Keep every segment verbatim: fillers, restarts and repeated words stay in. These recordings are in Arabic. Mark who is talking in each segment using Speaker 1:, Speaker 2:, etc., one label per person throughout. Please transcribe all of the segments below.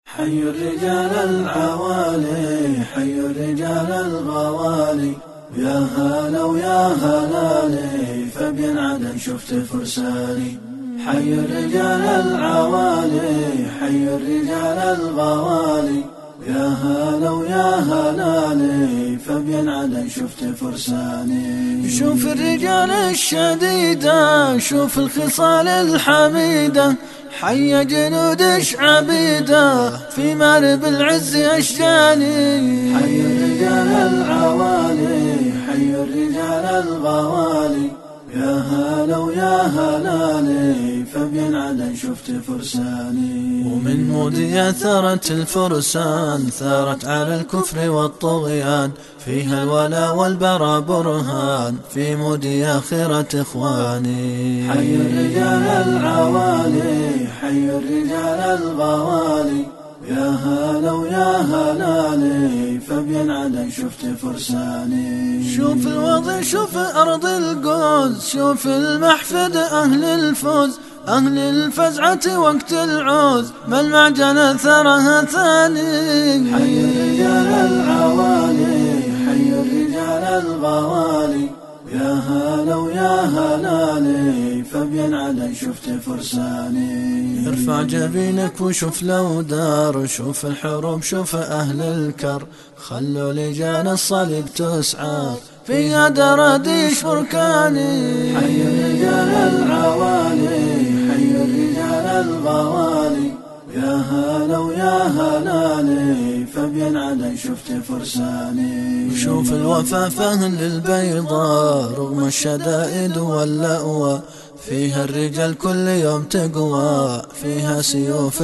Speaker 1: حي الرجال العوالي، حي الرجال الغوالي، يا هلا ويا هلالي فبين عدن شفت فرساني. حي الرجال العوالي، حي الرجال الغوالي، يا هلا ويا هلالي فبين عدن شفت فرساني. شوف الرجال الشديدة، شوف الخصال الحميدة، حي جنودش عبيدة في مارب العز أشجاني. حي الرجال العوالي، حي الرجال الغوالي، يا هلا ويا هلالي فبين عدن شفت فرساني. ومن مودي ثارت الفرسان، ثارت على الكفر والطغيان، فيها الولا والبرى برهان، في مودي خيرة إخواني. حي الرجال العوالي، حي الرجال الغوالي، يا هلا ويا هلالي فبين عدن شفت فرساني. شوف الوضع، شوف أرض القوس، شوف المحفد أهل الفوز، أهل الفزعة وقت العوز، ما المعجنة ثرها ثاني. حي الرجال العوالي، حي الرجال الغوالي، يا هلا ويا هلالي فبين عدن شفت فرساني. ارفع جبينك وشوف لو دار، شوف الحروب، شوف أهل الكر، خلوا لجان الصليب تسعى فيها دراديش بركاني. حي الرجال العوالي، حي الرجال الغوالي، يا هلا ويا هلالي فبين عدن شفت فرساني. وشوف الوفا فهل البيضاء رغم الشدائد واللأوى، فيها الرجال كل يوم تقوى، فيها سيوف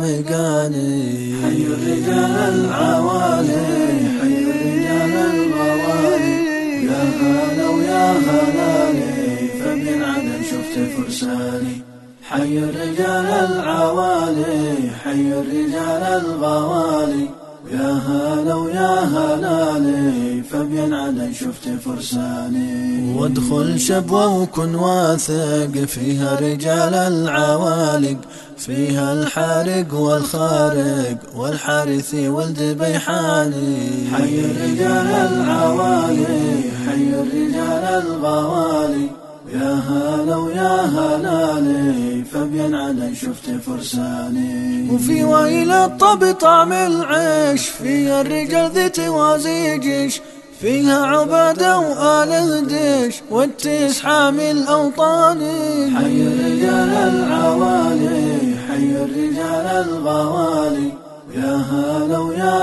Speaker 1: الحميقاني. حي الرجال العوالي، حي الرجال الغوالي، يا هلا ويا هلالي فبين عدن شفت فرساني. حي الرجال العوالي، حي الرجال الغوالي، يا هلا ويا هلالي فبين عدن شفت فرساني. وادخل شبوة وكن واثق، فيها رجال العوالق، فيها الحارق والخارق والحارثي ولد بيحاني. حي الرجال العوالي، حي الرجال الغوالي، يا هلا ويا هلالي فبين عدن شفت فرساني. وفي ويل الطب طعم العيش، فيها الرجال ذي توازي جيش، فيها عبادة وآل هديش والتيس حامي الأوطاني. حي الرجال العوالي، حي الرجال الغوالي، يا هلا ويا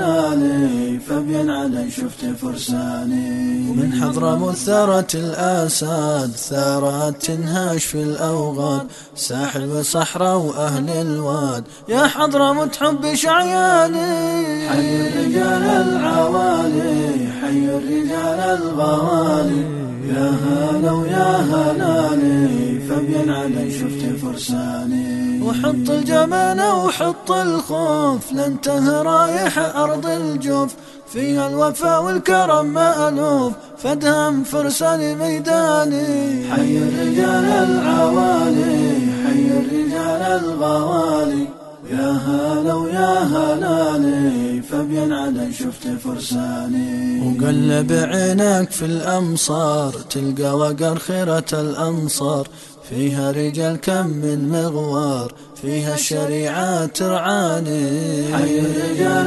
Speaker 1: هلالي فبين عدن شفت فرساني. ومن حضرموت ثارت الآساد، ثارت تنهاش في الأوغاد، ساحل وصحراء وأهل الواد، يا حضرموت حب شعياني. حي الرجال العوالي، حي الرجال الغوالي، يا هلا ويا هلالي فبين عدن شفت فرساني. وحط الجمانة وحط الخوف، لانته رايح أرض الجوف، فيها الوفا والكرم مألوف، فدهم فرسان ميداني. حي الرجال العوالي، حي الرجال الغوالي، يا هلا ويا هلالي فبين عدن شفت فرساني. وقلب عينك في الأمصار، تلقى وقر خيرة الأنصار، فيها رجال كم من مغوار، فيها الشريعة ترعاني. حي الرجال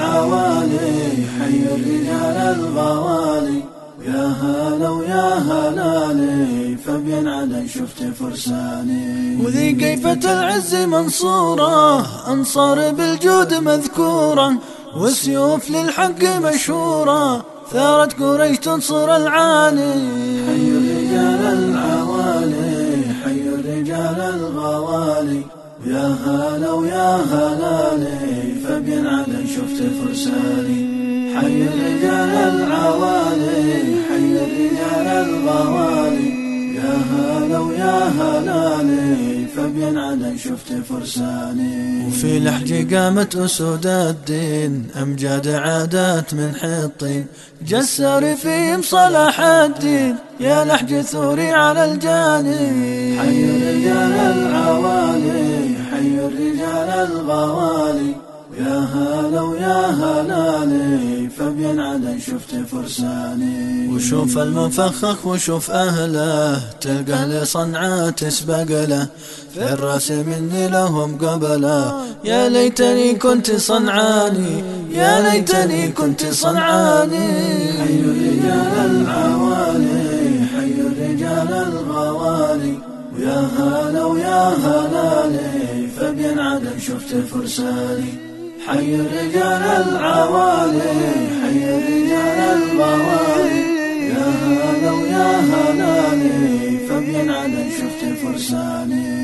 Speaker 1: العوالي، حي الرجال الغوالي، يا هلا ويا هلالي فبين عدن شفت فرساني. وذي قيفة العز منصورة، أنصار بالجود مذكورة، وسيوف للحق مشهورة، ثارت قريش تنصر العاني. حي الرجال العوالي، حي الرجال الغوالي، يا هلا ويا هلالي فبين عدن شفت فرساني. حي الرجال العوالي، حي الرجال الغوالي، يا هلا ويا هلالي فبين عدن شفت فرساني. وفي لحج قامت أسود الدين، أمجاد عادات من حطين، جسر فيهم صلاح الدين، يا لحج ثوري على الجاني. حي الرجال العوالي، حي الرجال الغوالي، شفت فرساني. وشوف المفخخ وشوف أهله، تلقى لصنعاء تسبق له، في الراس مني لهم قبله. يا ليتني كنت صنعاني، يا ليتني كنت صنعاني. حي الرجال العوالي، حي الرجال الغوالي، ويا هلا ويا هلالي، فبين عدن شفت فرساني. حي الرجال العوالي، حي الرجال الغوالي، يا هلا ويا هلالي، فبين عدن شفت فرساني.